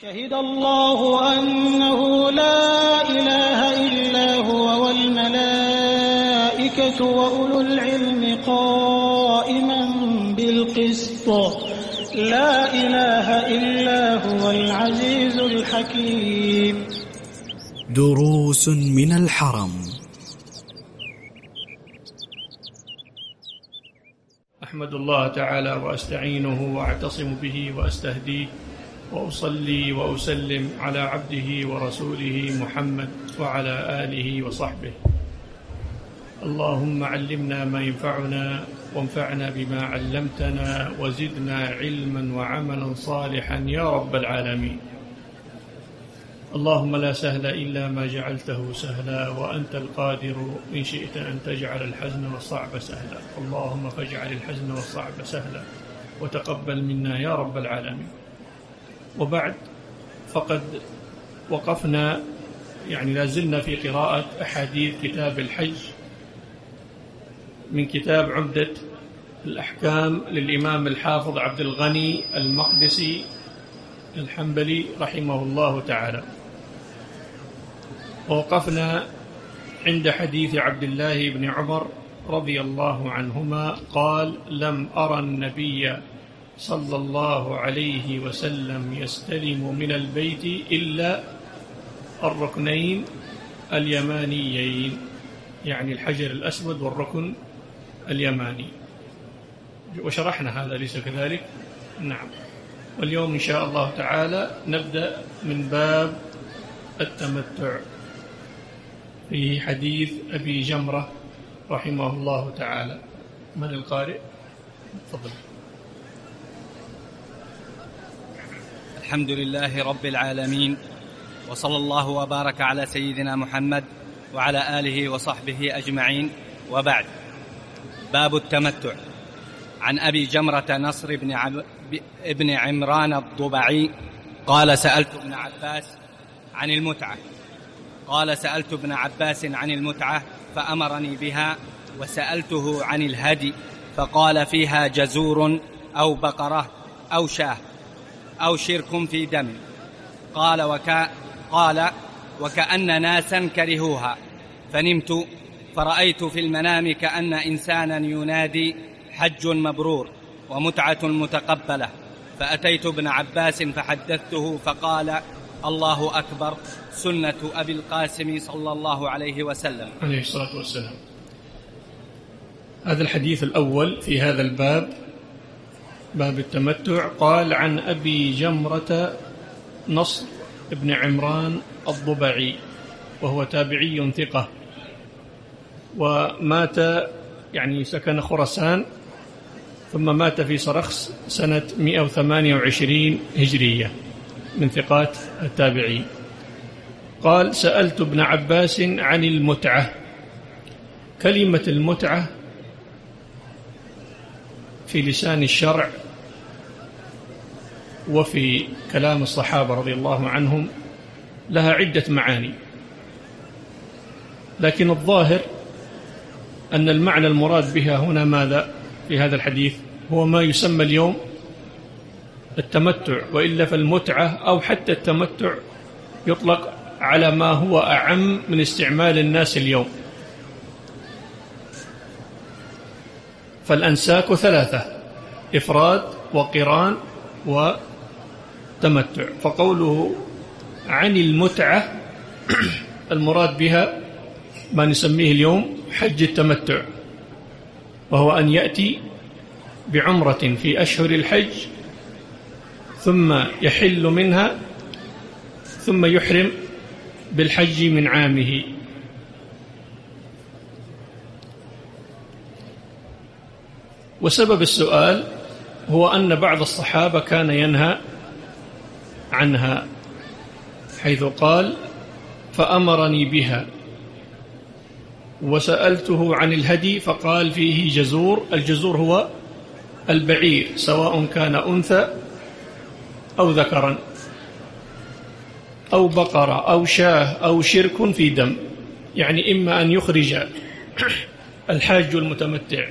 شهد الله أنه لا إله إلا هو والملائكة وأولو العلم قائما بالقسط لا إله إلا هو العزيز الحكيم. دروس من الحرم. أحمد الله تعالى وأستعينه وأعتصم به وأستهديه وأصلي وأسلم على عبده ورسوله محمد وعلى آله وصحبه. اللهم علمنا ما ينفعنا وانفعنا بما علمتنا وزدنا علما وعملا صالحا يا رب العالمين. اللهم لا سهل إلا ما جعلته سهلا وأنت القادر إن شئت أن تجعل الحزن والصعب سهلا. اللهم فاجعل الحزن والصعب سهلا وتقبل منا يا رب العالمين. وبعد، فقد وقفنا لازلنا في قراءة أحاديث كتاب الحج من كتاب عمدة الأحكام للإمام الحافظ عبد الغني المقدسي الحنبلي رحمه الله تعالى. ووقفنا عند حديث عبد الله بن عمر رضي الله عنهما قال: لم أرى النبي صلى الله عليه وسلم يستلم من البيت إلا الركنين اليمانيين، يعني الحجر الأسود والركن اليماني. وشرحنا هذا ليس كذلك؟ نعم. واليوم إن شاء الله تعالى نبدأ من باب التمتع في حديث أبي جمرة رحمه الله تعالى. من القارئ؟ تفضل. الحمد لله رب العالمين، وصلى الله وبارك على سيدنا محمد وعلى آله وصحبه أجمعين، وبعد. باب التمتع. عن أبي جمرة نصر بن عمران الضبعي قال: سألت ابن عباس عن المتعة فأمرني بها، وسألته عن الهدي فقال: فيها جزور أو بقرة أو شاه أو شرك في دم. قال: وكأن ناسا كرهوها، فنمت فرأيت في المنام كأن إنسانا ينادي: حج مبرور ومتعة متقبلة. فأتيت ابن عباس فحدثته فقال: الله أكبر، سنة أبي القاسم صلى الله عليه وسلم عليه الصلاة والسلام. هذا الحديث الأول في هذا الباب، باب التمتع. قال: عن أبي جمرة نصر بن عمران الضبعي، وهو تابعي ثقة، ومات سكن خراسان، ثم مات في صرخس سنة 128 هجرية، من ثقات التابعين. قال: سألت ابن عباس عن المتعة. كلمة المتعة في لسان الشرع وفي كلام الصحابة رضي الله عنهم لها عدة معاني، لكن الظاهر أن المعنى المراد بها هنا ماذا في هذا الحديث؟ هو ما يسمى اليوم التمتع، وإلا فالمتعة أو حتى التمتع يطلق على ما هو أعم من استعمال الناس اليوم. فالأنساك ثلاثة: إفراد وقران وتمتع. فقوله عن المتعة المراد بها ما نسميه اليوم حج التمتع، وهو أن يأتي بعمرة في أشهر الحج ثم يحل منها ثم يحرم بالحج من عامه. وسبب السؤال هو أن بعض الصحابة كان ينهى عنها، حيث قال: فأمرني بها. وسألته عن الهدي فقال: فيه جزور. الجزور هو البعير، سواء كان أنثى أو ذكرا، أو بقرة أو شاه أو شرك في دم، يعني إما أن يخرج الحاج المتمتع،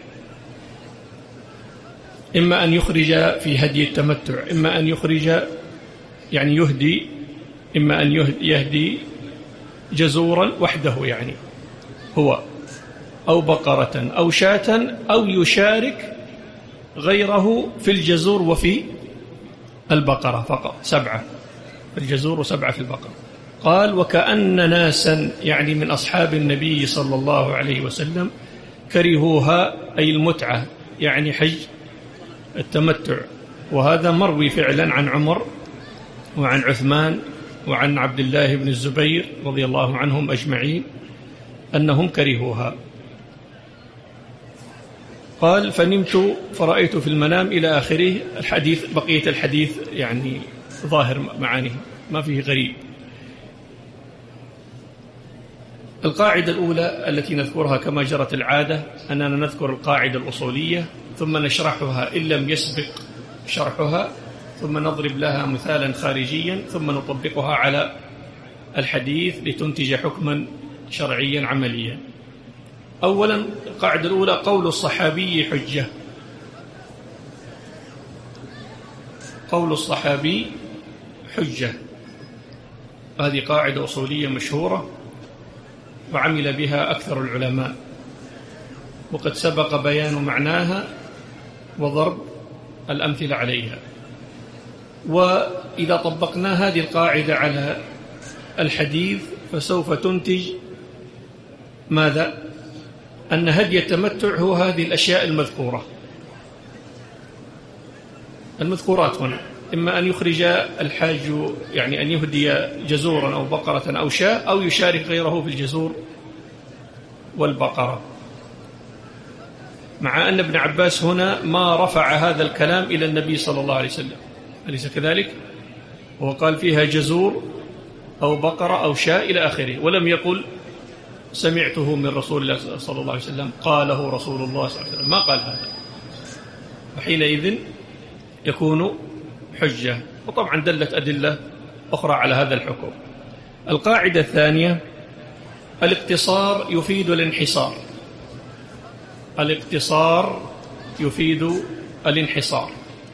إما أن يخرج في هدي التمتع، إما أن يخرج يعني يهدي، إما أن يهدي جزورا وحده يعني هو، أو بقرة أو شاة، أو يشارك غيره في الجزور وفي البقرة فقط، 7 في الجزور و7 في البقرة. قال وكأن ناسا يعني من أصحاب النبي صلى الله عليه وسلم كرهوها، أي المتعة يعني حج التمتع. وهذا مروي فعلا عن عمر وعن عثمان وعن عبد الله بن الزبير رضي الله عنهم أجمعين أنهم كرهوها. قال فنمت فرأيت في المنام إلى آخره الحديث. بقية الحديث يعني ظاهر معانيه ما فيه غريب. القاعدة الأولى التي نذكرها كما جرت العادة أننا نذكر القاعدة الأصولية ثم نشرحها إن لم يسبق شرحها، ثم نضرب لها مثالا خارجيا، ثم نطبقها على الحديث لتنتج حكما شرعيا عمليا. أولا القاعدة الأولى قول الصحابي حجة. قول الصحابي حجة، هذه قاعدة أصولية مشهورة وعمل بها أكثر العلماء، وقد سبق بيان معناها وضرب الأمثلة عليها. وإذا طبقنا هذه القاعدة على الحديث فسوف تنتج ماذا؟ أن هدي التمتع هو هذه الأشياء المذكورات هنا، إما أن يخرج الحاج يعني أن يهدي جزورا أو بقرة أو شاة، أو يشارك غيره في الجزور والبقرة. مع أن ابن عباس هنا ما رفع هذا الكلام إلى النبي صلى الله عليه وسلم، أليس كذلك؟ وقال فيها جزور أو بقرة أو شاة إلى آخره، ولم يقل سمعته من رسول الله صلى الله عليه وسلم، قاله رسول الله صلى الله عليه وسلم، ما قال هذا، وحينئذ يكون حجة. وطبعا دلت أدلة أخرى على هذا الحكم. القاعدة الثانية الاقتصار يفيد الانحصار. الاقتصار يفيد الانحصار.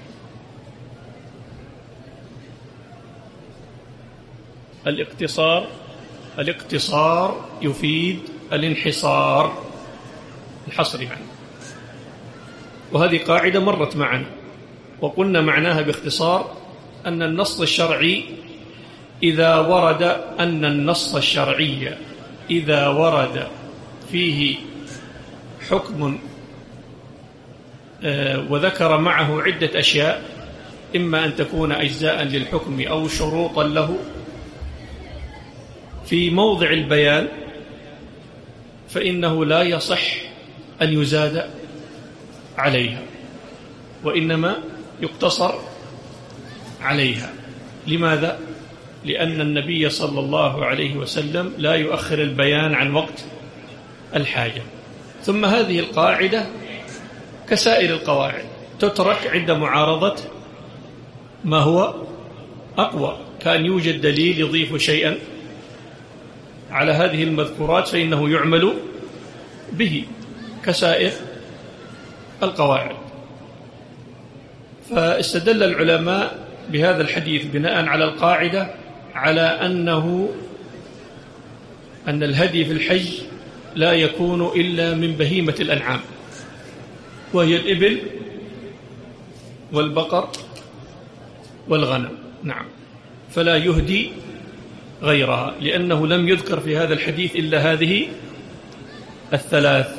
الاقتصار يفيد الانحصار، الحصر يعني. وهذه قاعدة مرت معنا وقلنا معناها باختصار أن النص الشرعي إذا ورد فيه حكم وذكر معه عدة أشياء، إما أن تكون أجزاء للحكم أو شروطا له، في موضع البيان فإنه لا يصح أن يزاد عليها، وإنما يقتصر عليها. لماذا؟ لأن النبي صلى الله عليه وسلم لا يؤخر البيان عن وقت الحاجة. ثم هذه القاعدة كسائر القواعد تترك عند معارضة ما هو أقوى، كان يوجد دليل يضيف شيئا على هذه المذكورات فإنه يعمل به كسائر القواعد. فاستدل العلماء بهذا الحديث بناء على القاعدة على أن الهدي في الحج لا يكون إلا من بهيمة الأنعام، وهي الإبل والبقر والغنم. نعم، فلا يهدي غيرها، لأنه لم يذكر في هذا الحديث إلا هذه الثلاث.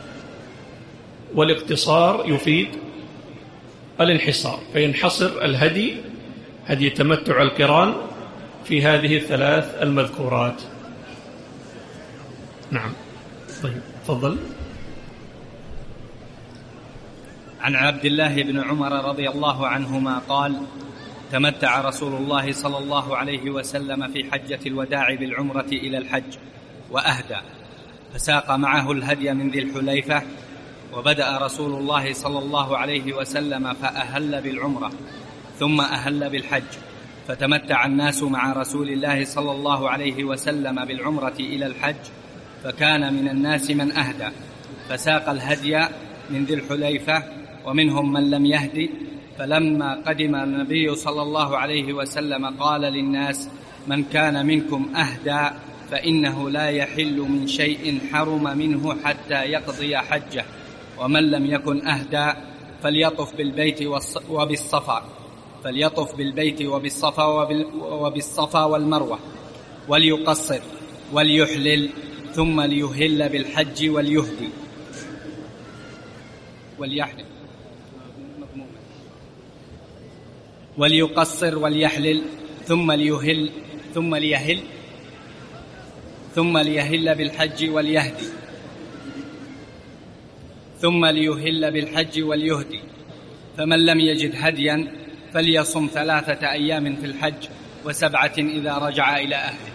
والاقتصار يفيد الانحصار، فينحصر الهدي، هدي التمتع القران، في هذه الثلاث المذكورات. نعم. طيب تفضل. عن عبد الله بن عمر رضي الله عنهما قال: تمتع رسول الله صلى الله عليه وسلم في حجة الوداع بالعمرة إلى الحج وأهدى، فساق معه الهدي من ذي الحليفة. وبدأ رسول الله صلى الله عليه وسلم فأهل بالعمرة ثم أهل بالحج، فتمتع الناس مع رسول الله صلى الله عليه وسلم بالعمرة إلى الحج، فكان من الناس من أهدى فساق الهدي من ذي الحليفة، ومنهم من لم يهدي فلما قدم النبي صلى الله عليه وسلم قال للناس: من كان منكم أهدى فإنه لا يحل من شيء حرم منه حتى يقضي حجه، ومن لم يكن أهدى فليطف بالبيت وبالصفا والمروة، وليقصر وليحلل، ثم ليهل بالحج وليهدي وليقصر وليحلل ثم ليهل بالحج وليهدي فمن لم يجد هديا فليصم 3 أيام في الحج و7 إذا رجع إلى أهله.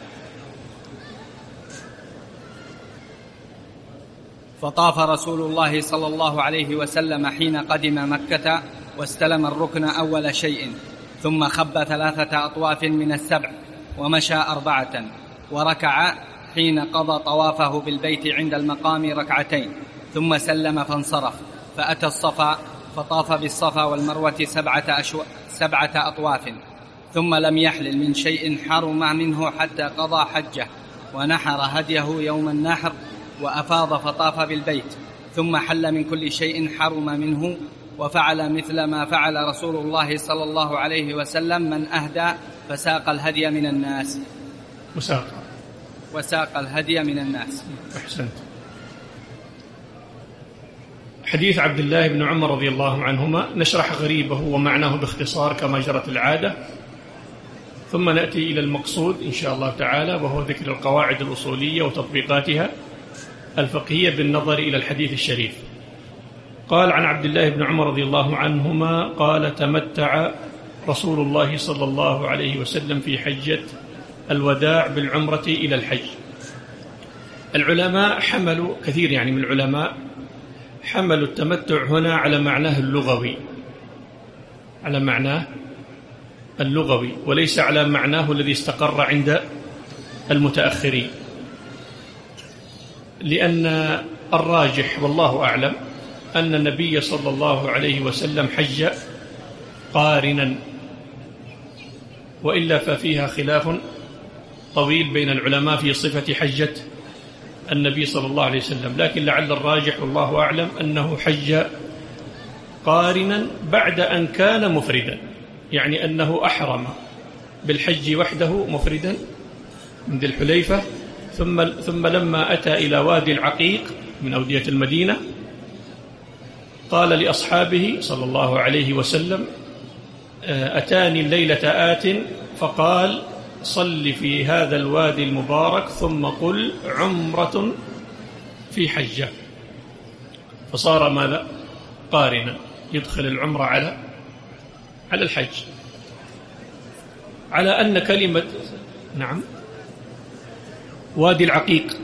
فطاف رسول الله صلى الله عليه وسلم حين قدم مكة واستلم الركن أول شيء، ثم خب 3 أطواف من 7 ومشى 4، وركع حين قضى طوافه بالبيت عند المقام 2 ثم سلم فانصرف، فأتى الصفا فطاف بالصفا والمروة 7 أطواف، ثم لم يحلل من شيء حرم منه حتى قضى حجه، ونحر هديه يوم النحر وأفاض فطاف بالبيت، ثم حل من كل شيء حرم منه، وفعل مثل ما فعل رسول الله صلى الله عليه وسلم من أهدى فساق الهدي من الناس. وساق الهدي من الناس. أحسنت. حديث عبد الله بن عمر رضي الله عنهما نشرح غريبه ومعناه باختصار كما جرت العادة، ثم نأتي إلى المقصود إن شاء الله تعالى، وهو ذكر القواعد الأصولية وتطبيقاتها الفقهية بالنظر إلى الحديث الشريف. قال عن عبد الله بن عمر رضي الله عنهما قال: تمتع رسول الله صلى الله عليه وسلم في حجة الوداع بالعمرة إلى الحج. العلماء حملوا كثير من العلماء حملوا التمتع هنا على معناه اللغوي، وليس على معناه الذي استقر عند المتأخرين، لأن الراجح والله أعلم أن النبي صلى الله عليه وسلم حج قارنا، وإلا ففيها خلاف طويل بين العلماء في صفة حجة النبي صلى الله عليه وسلم، لكن لعل الراجح والله أعلم أنه حج قارنا بعد أن كان مفردا، يعني أنه أحرم بالحج وحده مفردا من ذي الحليفة، ثم لما أتى إلى وادي العقيق من أودية المدينة قال لأصحابه صلى الله عليه وسلم: أتاني الليلة آت فقال: صل في هذا الوادي المبارك ثم قل عمرة في حجة، فصار ماذا؟ قارنا، يدخل العمرة على الحج، على أن كلمة وادي العقيق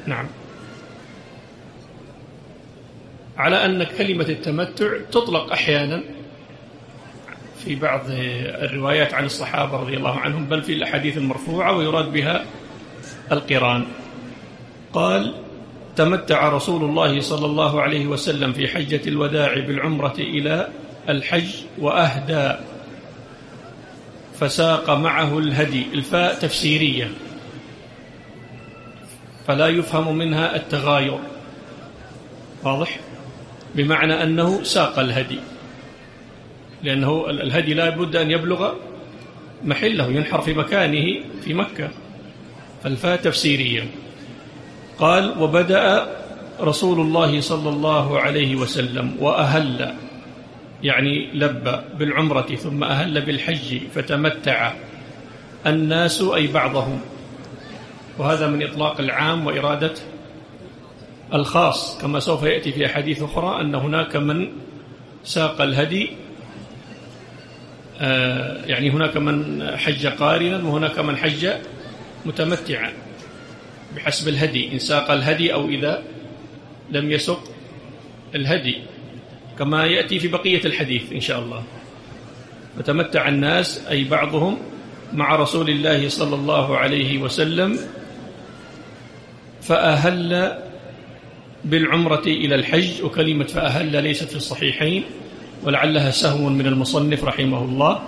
على أن كلمة التمتع تطلق أحيانا في بعض الروايات عن الصحابة رضي الله عنهم، بل في الأحاديث المرفوعة، ويراد بها القران. قال: تمتع رسول الله صلى الله عليه وسلم في حجة الوداع بالعمرة إلى الحج وأهدى فساق معه الهدي. الفاء تفسيرية فلا يفهم منها التغاير، واضح؟ بمعنى أنه ساق الهدي، لأنه الهدي لا بد أن يبلغ محله، ينحر في مكانه في مكة، فالفاء تفسيرية. قال: وبدأ رسول الله صلى الله عليه وسلم وأهل، يعني لبى بالعمرة ثم أهل بالحج، فتمتع الناس أي بعضهم، وهذا من إطلاق العام وإرادة الخاص، كما سوف يأتي في أحاديث أخرى أن هناك من ساق الهدي، يعني هناك من حج قارنا وهناك من حج متمتعا بحسب الهدي، إن ساق الهدي أو إذا لم يسق الهدي، كما يأتي في بقية الحديث إن شاء الله. فتمتع الناس أي بعضهم مع رسول الله صلى الله عليه وسلم، فأهل بالعمرة إلى الحج. وكلمة فأهل ليست في الصحيحين، ولعلها سهو من المصنف رحمه الله.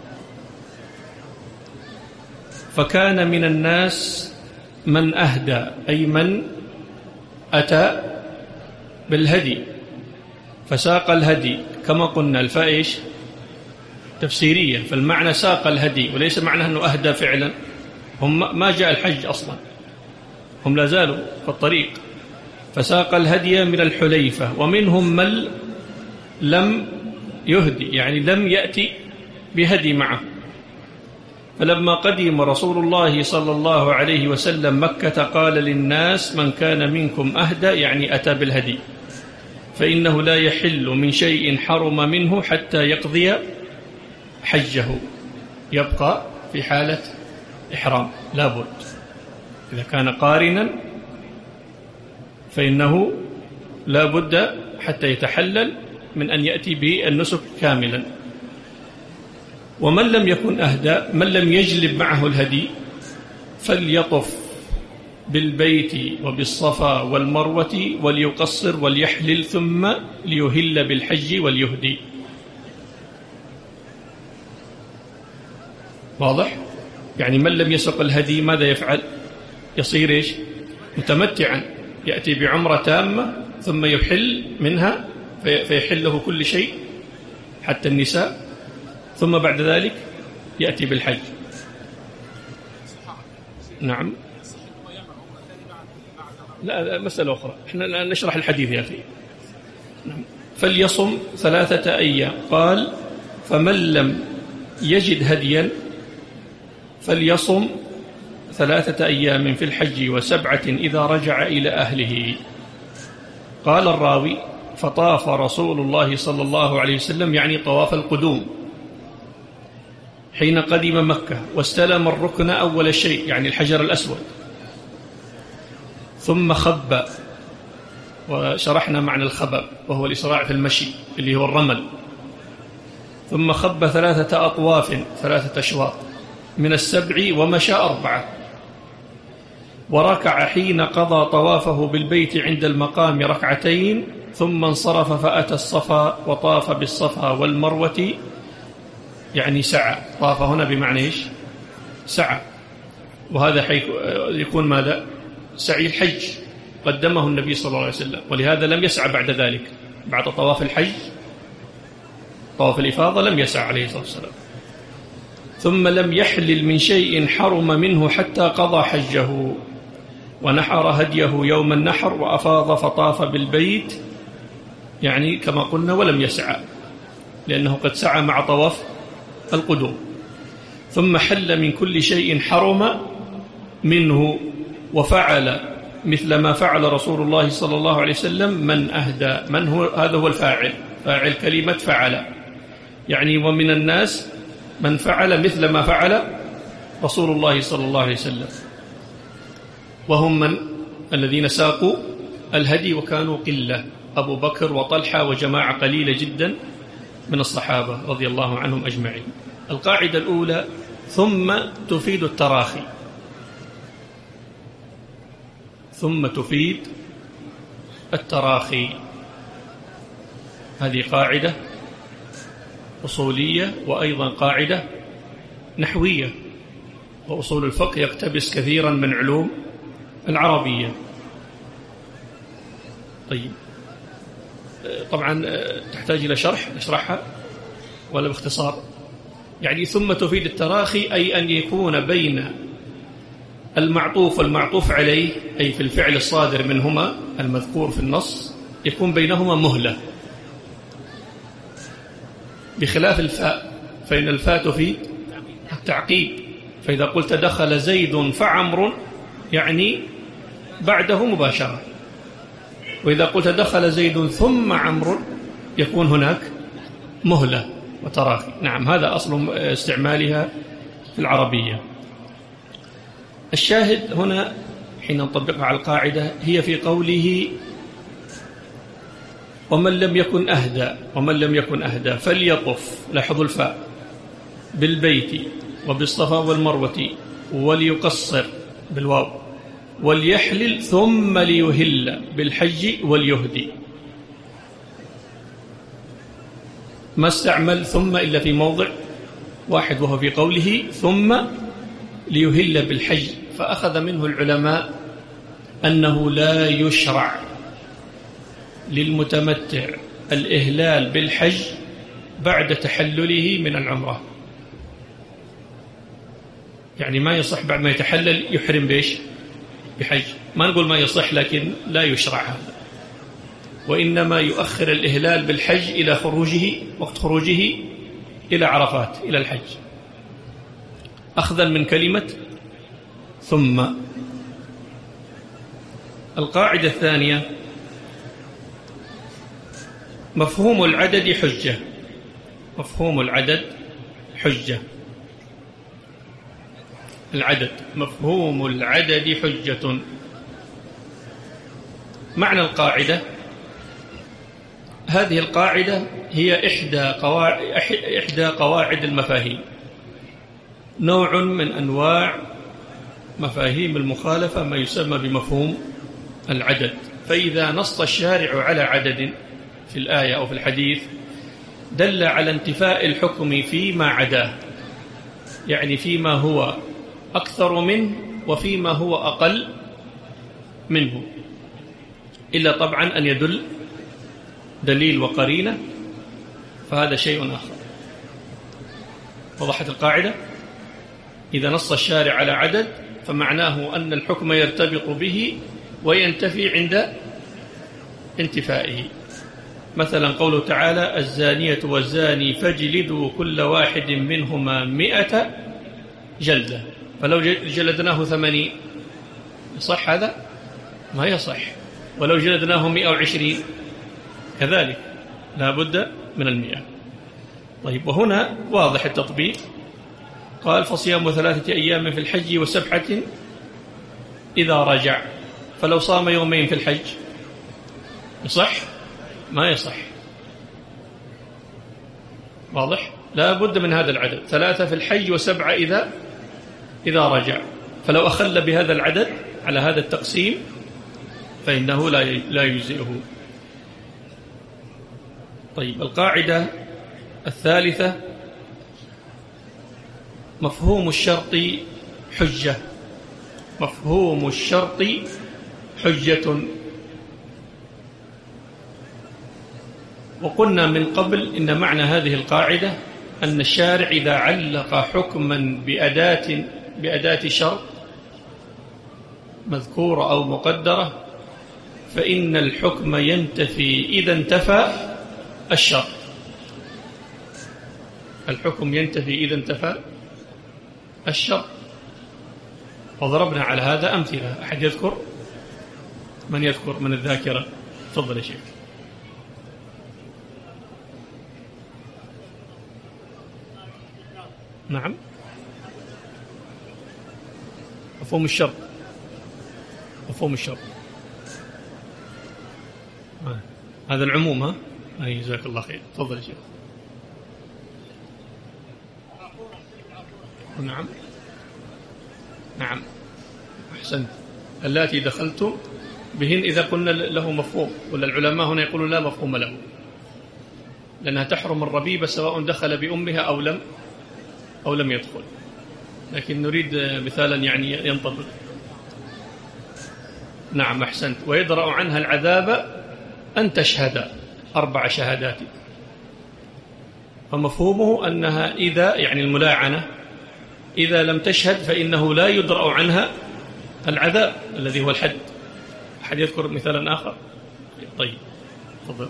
فكان من الناس من أهدى، أي من أتى بالهدي فساق الهدي، كما قلنا الفاء إيش؟ تفسيرية، فالمعنى ساق الهدي وليس معنى أنه أهدى فعلا. هم ما جاء الحج أصلا، هم لا زالوا في الطريق. فساق الهدي من الحليفة، ومنهم من لم يهدي، يعني لم يأتي بهدي معه. فلما قدم رسول الله صلى الله عليه وسلم مكة قال للناس: من كان منكم أهدى، يعني أتى بالهدي، فإنه لا يحل من شيء حرم منه حتى يقضي حجه، يبقى في حالة إحرام لابد. إذا كان قارنا فإنه لابد حتى يتحلل من أن يأتي بالنسك كاملا. ومن لم يكن أهدى، من لم يجلب معه الهدي، فليطف بالبيت وبالصفا والمروة وليقصر وليحلل ثم ليهل بالحج وليهدي. واضح؟ يعني من لم يسق الهدي ماذا يفعل؟ يصير إيش؟ متمتعا، يأتي بعمرة تامة ثم يحل منها فيحل له كل شيء حتى النساء، ثم بعد ذلك يأتي بالحج. نعم، لا مسألة أخرى، احنا نشرح الحديث يا أخي. فليصم 3 أيام. قال: فمن لم يجد هديا فليصم 3 أيام في الحج و7 إذا رجع إلى أهله. قال الراوي: فطاف رسول الله صلى الله عليه وسلم، يعني طواف القدوم، حين قدم مكة، واستلم الركن أول شيء، يعني الحجر الأسود، ثم خب، وشرحنا معنى الخبب وهو الإسراع في المشي اللي هو الرمل، ثم خب 3 أطواف 3 أشواط من السبع، ومشى 4، وركع حين قضى طوافه بالبيت عند المقام 2 ركعتين، ثم انصرف فأتى الصفا وطاف بالصفا والمروة، يعني سعى. طاف هنا بمعنى إيش؟ سعى، وهذا حيث يكون ماذا؟ سعي الحج، قدمه النبي صلى الله عليه وسلم، ولهذا لم يسعى بعد ذلك، بعد طواف الحج طواف الإفاضة لم يسعى عليه الصلاة والسلام. ثم لم يحلل من شيء حرم منه حتى قضى حجه، ونحر هديه يوم النحر، وأفاض فطاف بالبيت، يعني كما قلنا ولم يسعى لأنه قد سعى مع طواف القدوم. ثم حل من كل شيء حرم منه، وفعل مثل ما فعل رسول الله صلى الله عليه وسلم. من أهدى، من هو؟ هذا هو الفاعل، فاعل كلمة فعل، يعني ومن الناس من فعل مثل ما فعل رسول الله صلى الله عليه وسلم، وهم من الذين ساقوا الهدي وكانوا قلة: أبو بكر وطلحة وجماعة قليلة جدا من الصحابة رضي الله عنهم أجمعين. القاعدة الأولى: ثم تفيد التراخي، ثم تفيد التراخي. هذه قاعدة أصولية، وأيضا قاعدة نحوية، وأصول الفقه يقتبس كثيرا من علوم العربية. طيب، طبعا تحتاج إلى شرح، نشرحها ولا باختصار؟ يعني ثم تفيد التراخي، أي أن يكون بين المعطوف والمعطوف عليه، أي في الفعل الصادر منهما المذكور في النص، يكون بينهما مهلة، بخلاف الفاء، فإن الفاء تفيد التعقيب. فإذا قلت دخل زيد فعمر، يعني بعده مباشرة، وإذا قلت دخل زيد ثم عمرو، يكون هناك مهلة وتراخي. نعم، هذا أصل استعمالها في العربية. الشاهد هنا حين نطبقها على القاعدة هي في قوله: ومن لم يكن أهدى، ومن لم يكن أهدى فليطف، لاحظوا الفاء، بالبيت وبالصفا والمروة، وليقصر بالواو، وليحلل ثم ليهل بالحج وليهدي. ما استعمل ثم إلا في موضع واحد، وهو في قوله ثم ليهل بالحج، فأخذ منه العلماء أنه لا يشرع للمتمتع الإهلال بالحج بعد تحلله من العمرة. يعني ما يصح بعد ما يتحلل يحرم بإيش؟ بحج. ما نقول ما يصح، لكن لا يشرع هذا، وإنما يؤخر الإهلال بالحج إلى خروجه، وقت خروجه إلى عرفات، إلى الحج، أخذا من كلمة ثم. القاعدة الثانية: مفهوم العدد حجة. مفهوم العدد حجة. العدد، مفهوم العدد حجة. معنى القاعدة: هذه القاعدة هي إحدى قواعد المفاهيم، نوع من أنواع مفاهيم المخالفة، ما يسمى بمفهوم العدد. فإذا نص الشارع على عدد في الآية أو في الحديث دل على انتفاء الحكم فيما عداه، يعني فيما هو أكثر منه وفيما هو أقل منه، إلا طبعا أن يدل دليل وقرينة، فهذا شيء آخر. وضحت القاعدة؟ إذا نص الشارع على عدد فمعناه أن الحكم يرتبط به وينتفي عند انتفائه. مثلا قوله تعالى: الزانية والزاني فاجلدوا كل واحد منهما 100 جلدة، فلو جلدناه 80 يصح هذا؟ ما يصح. ولو جلدناه 120 كذلك، لا بد من 100. طيب، وهنا واضح التطبيق. قال: فصيام 3 أيام في الحج و7 إذا رجع. فلو صام يومين في الحج يصح؟ ما يصح. واضح؟ لا بد من هذا العدد، 3 في الحج و7 إذا رجع. فلو أخل بهذا العدد على هذا التقسيم فإنه لا يجزئه. طيب، القاعدة الثالثة: مفهوم الشرط حجة. مفهوم الشرط حجة. وقلنا من قبل إن معنى هذه القاعدة أن الشارع إذا علق حكما بأداة شرط مذكورة أو مقدرة فإن الحكم ينتفي إذا انتفى الشرط. الحكم ينتفي إذا انتفى الشرط. وضربنا على هذا أمثلة. أحد يذكر؟ من يذكر من الذاكرة؟ تفضل يا شيخ. نعم، مفهوم الشرط. مفهوم الشرط هذا العموم. ها، أي جزاك الله خير. تفضل يا شيخ. نعم نعم، أحسنت. اللاتي دخلتم بهن إذا قلنا له مفهوم، ولا العلماء هنا يقولون لا مفهوم له، لأنها تحرم الربيبة سواء دخل بأمها أو لم يدخل. لكن نريد مثالا يعني ينطبق. نعم، أحسنت. ويدرأ عنها العذاب أن تشهد 4 شهادات. فمفهومه أنها إذا، يعني الملاعنة، إذا لم تشهد فإنه لا يدرأ عنها العذاب الذي هو الحد. أحد يذكر مثالا آخر؟ طيب، تفضل.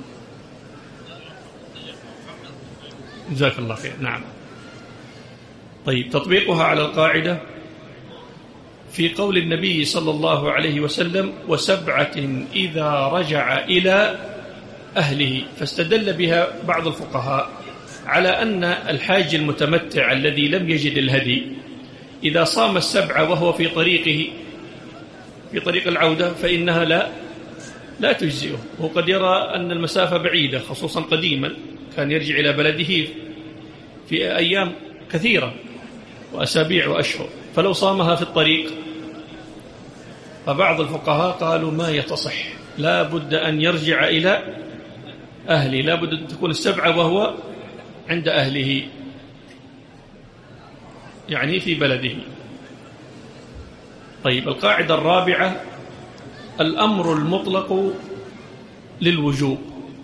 جزاك الله خير. نعم. طيب، تطبيقها على القاعدة في قول النبي صلى الله عليه وسلم: و7 إذا رجع إلى أهله. فاستدل بها بعض الفقهاء على أن الحاج المتمتع الذي لم يجد الهدي إذا صام 7 وهو في طريق العودة فإنها لا تجزئه. وقد يرى أن المسافة بعيدة، خصوصا قديما كان يرجع إلى بلده في أيام كثيرة وأسابيع وأشهر، فلو صامها في الطريق. فبعض الفقهاء قالوا ما يتصح، لا بد أن يرجع إلى أهله، لا بد أن تكون 7 عند أهله يعني في بلده. طيب، القاعدة الرابعة: الأمر المطلق للوجوب.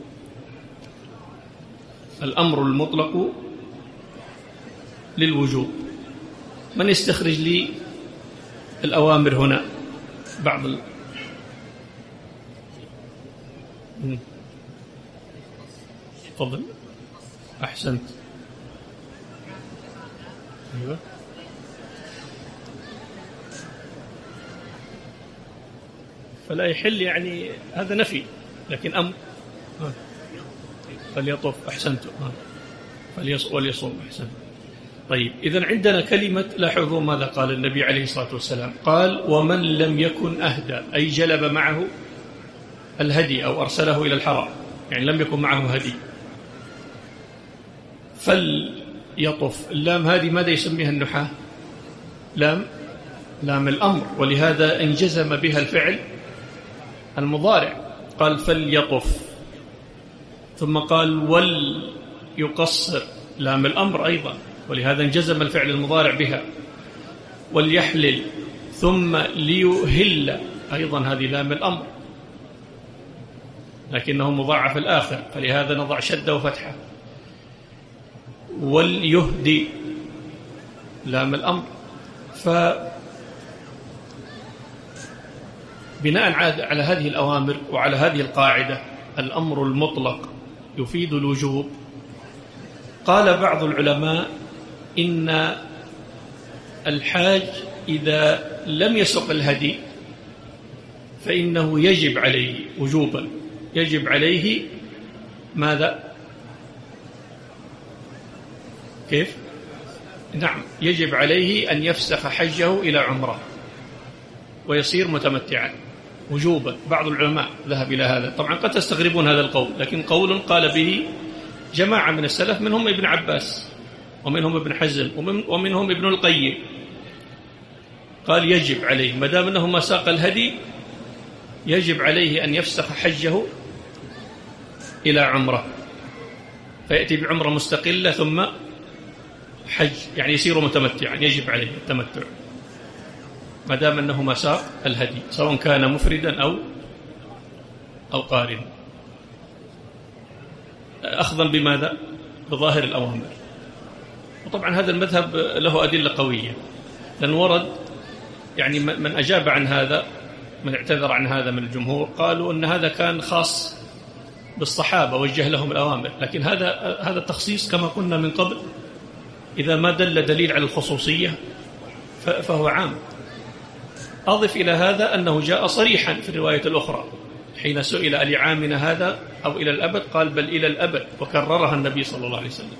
الأمر المطلق للوجوب. من يستخرج لي الأوامر هنا؟ بعض تفضل. أحسنت. أيوة. فلا يحل، يعني هذا نفي، لكن أمر. فليطف. أحسنت. وليصوم. أحسنت. طيب، إذن عندنا كلمة، لاحظوا ماذا قال النبي عليه الصلاة والسلام. قال: ومن لم يكن أهدى، أي جلب معه الهدي أو أرسله إلى الحرم، يعني لم يكن معه هدي، فليطف. اللام هذه ماذا يسميها النحاة؟ لام الأمر، ولهذا انجزم بها الفعل المضارع. قال: فليطف، ثم قال: وليقصر، لام الأمر أيضا، ولهذا انجزم الفعل المضارع بها. وليحلل، ثم ليهل، أيضا هذه لام الأمر، لكنه مضاعف الآخر، فلهذا نضع شدة وفتحة. وليهدي، لام الأمر. فبناء على هذه الأوامر وعلى هذه القاعدة، الأمر المطلق يفيد الوجوب. قال بعض العلماء إن الحاج إذا لم يسق الهدي فإنه يجب عليه وجوبا، يجب عليه ماذا؟ كيف؟ نعم، يجب عليه أن يفسخ حجه إلى عمره ويصير متمتعا وجوبا. بعض العلماء ذهب إلى هذا. طبعا قد تستغربون هذا القول، لكن قول قال به جماعة من السلف، منهم ابن عباس ومنهم ابن حزم ومنهم ابن القيم. قال يجب عليه، ما دام أنه ما ساق الهدي يجب عليه أن يفسخ حجه إلى عمره، فيأتي بعمرة مستقلة ثم حج، يعني يصير متمتعا، يجب عليه التمتع ما دام أنه ما ساق الهدي، سواء كان مفردا أو قارنا، أخذا بماذا؟ بظاهر الأوامر. وطبعا هذا المذهب له أدلة قوية، لأن ورد يعني من أجاب عن هذا، من اعتذر عن هذا من الجمهور، قالوا أن هذا كان خاص بالصحابة وجه لهم الأوامر، لكن هذا التخصيص كما قلنا من قبل إذا ما دل دليل على الخصوصية فهو عام. أضف إلى هذا أنه جاء صريحا في الرواية الأخرى حين سئل ألعامنا هذا أو إلى الأبد، قال بل إلى الأبد، وكررها النبي صلى الله عليه وسلم.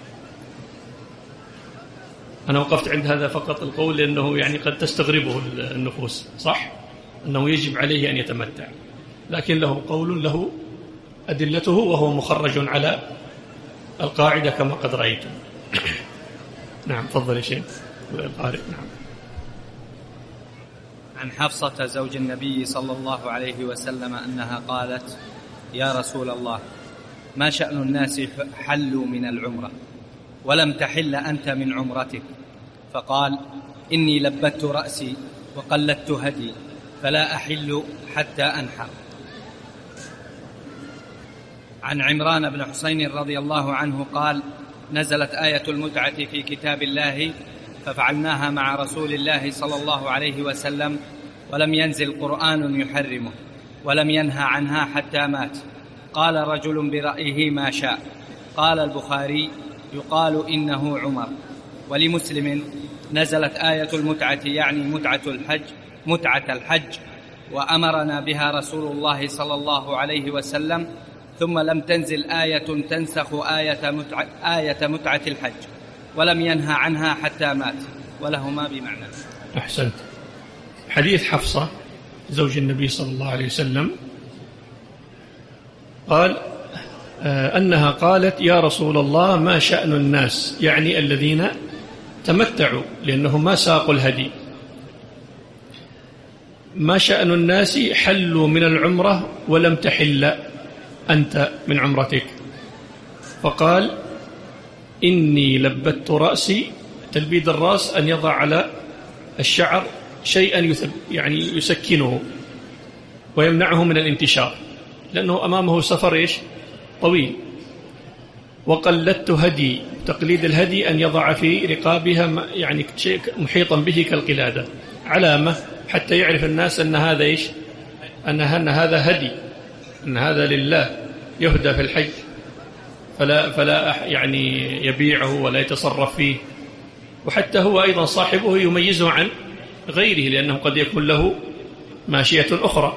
أنا وقفت عند هذا فقط القول لأنه يعني قد تستغربه النفوس، صح؟ أنه يجب عليه أن يتمتع، لكن له قول له أدلته وهو مخرج على القاعدة كما قد رأيتم. نعم، تفضل يا شيخ القارئ. نعم. عن حفصة زوج النبي صلى الله عليه وسلم أنها قالت: يا رسول الله، ما شأن الناس حلوا من العمرة ولم تحل أنت من عمرتك؟ فقال: إني لبت رأسي وقلدت هدي، فلا أحل حتى أنحر. عن عمران بن حسين رضي الله عنه قال: نزلت آية المتعة في كتاب الله ففعلناها مع رسول الله صلى الله عليه وسلم، ولم ينزل قرآن يحرمه، ولم ينهى عنها حتى مات. قال رجل برأيه ما شاء. قال البخاري: يقال إنه عمر. ولمسلم: نزلت آية المتعة يعني متعة الحج، وأمرنا بها رسول الله صلى الله عليه وسلم، ثم لم تنزل آية تنسخ آية متعة الحج، ولم ينهى عنها حتى مات، ولهما بمعنى. أحسنت. حديث حفصة زوج النبي صلى الله عليه وسلم قال أنها قالت: يا رسول الله، ما شأن الناس، يعني الذين تمتعوا لأنهم ما ساقوا الهدي، ما شأن الناس حلوا من العمرة ولم تحل أنت من عمرتك؟ فقال: إني لبت رأسي. تلبيد الرأس أن يضع على الشعر شيئا يعني يسكنه ويمنعه من الانتشار، لأنه أمامه سفر طويل. وقلدت هدي، تقليد الهدي أن يضع في رقابها يعني شيء محيطا به كالقلادة، علامة حتى يعرف الناس أن هذا أن هذا هدي، أن هذا لله يهدى في الحج، فلا يعني يبيعه ولا يتصرف فيه. وحتى هو أيضا صاحبه يميزه عن غيره، لأنه قد يكون له ماشية أخرى.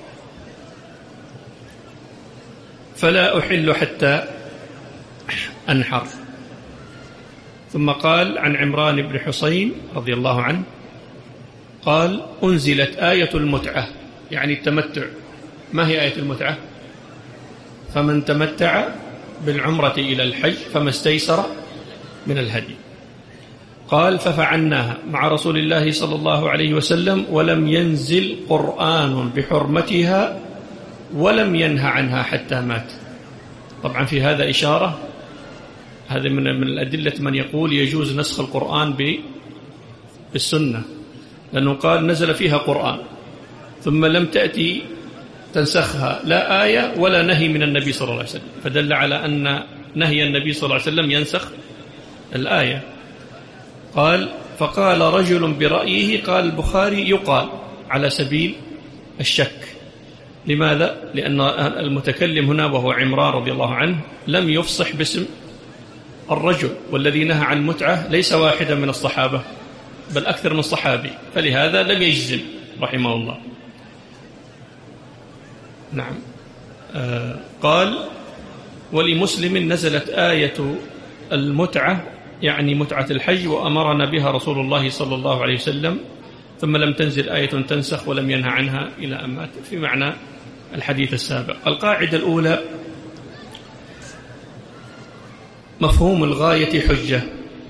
فلا أحل حتى أنحر. ثم قال عن عمران بن حسين رضي الله عنه قال: أنزلت آية المتعة، يعني التمتع. ما هي آية المتعة؟ فمن تمتع بالعمرة إلى الحج فما استيسر من الهدي. قال: ففعلناها مع رسول الله صلى الله عليه وسلم ولم ينزل قرآن بحرمتها ولم ينهى عنها حتى مات. طبعا في هذا إشارة، هذا من الأدلة من يقول يجوز نسخ القرآن بالسنة، لأنه قال نزل فيها قرآن ثم لم تأتي تنسخها لا آية ولا نهي من النبي صلى الله عليه وسلم، فدل على أن نهي النبي صلى الله عليه وسلم ينسخ الآية. قال: فقال رجل برأيه، قال البخاري يقال على سبيل الشك. لماذا؟ لأن المتكلم هنا وهو عمران رضي الله عنه لم يفصح باسم الرجل، والذي نهى عن المتعة ليس واحدا من الصحابة بل أكثر من صحابي، فلهذا لم يجزم رحمه الله. نعم. قال: ولمسلم نزلت آية المتعة، يعني متعة الحج، وأمرنا بها رسول الله صلى الله عليه وسلم، ثم لم تنزل آية تنسخ ولم ينهى عنها إلى أن مات، في معنى الحديث السابق. القاعدة الأولى: مفهوم الغاية حجة.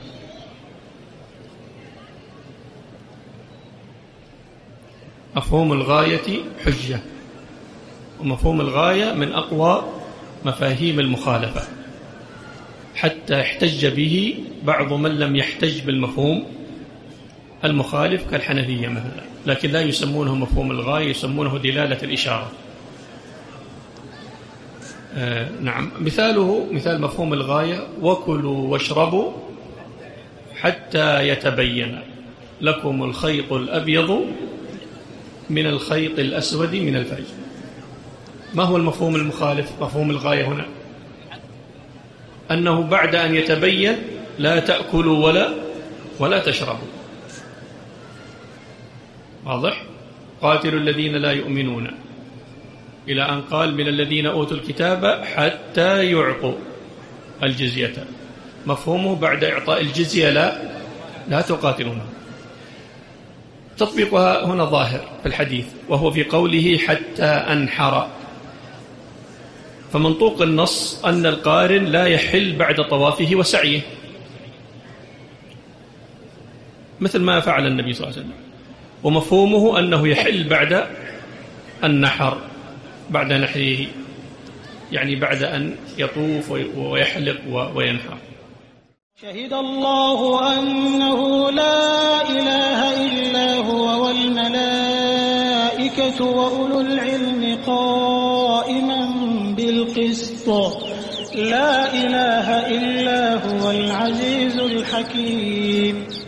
مفهوم الغاية حجة، ومفهوم الغاية من أقوى مفاهيم المخالفة، حتى احتج به بعض من لم يحتج بالمفهوم المخالف كالحنفية مثلا، لكن لا يسمونه مفهوم الغاية، يسمونه دلالة الإشارة. نعم. مثال مفهوم الغاية: وكلوا واشربوا حتى يتبين لكم الخيط الأبيض من الخيط الأسود من الفجر. ما هو المفهوم المخالف؟ مفهوم الغاية هنا أنه بعد أن يتبين لا تأكلوا ولا تشربوا. واضح؟ قاتلوا الذين لا يؤمنون، إلى أن قال: من الذين أوتوا الكتاب حتى يعطوا الجزية. مفهومه بعد إعطاء الجزية لا تقاتلون. تطبيقها هنا ظاهر في الحديث، وهو في قوله حتى أنحر. فمنطوق النص أن القارن لا يحل بعد طوافه وسعيه، مثل ما فعل النبي صلى الله عليه وسلم. ومفهومه أنه يحل بعد النحر، بعد نحره، يعني بعد أن يطوف ويحلق وينحر. شهد الله أنه لا إله إلا هو والملائكة وأولو العلم قائما بالقسط لا إله إلا هو العزيز الحكيم.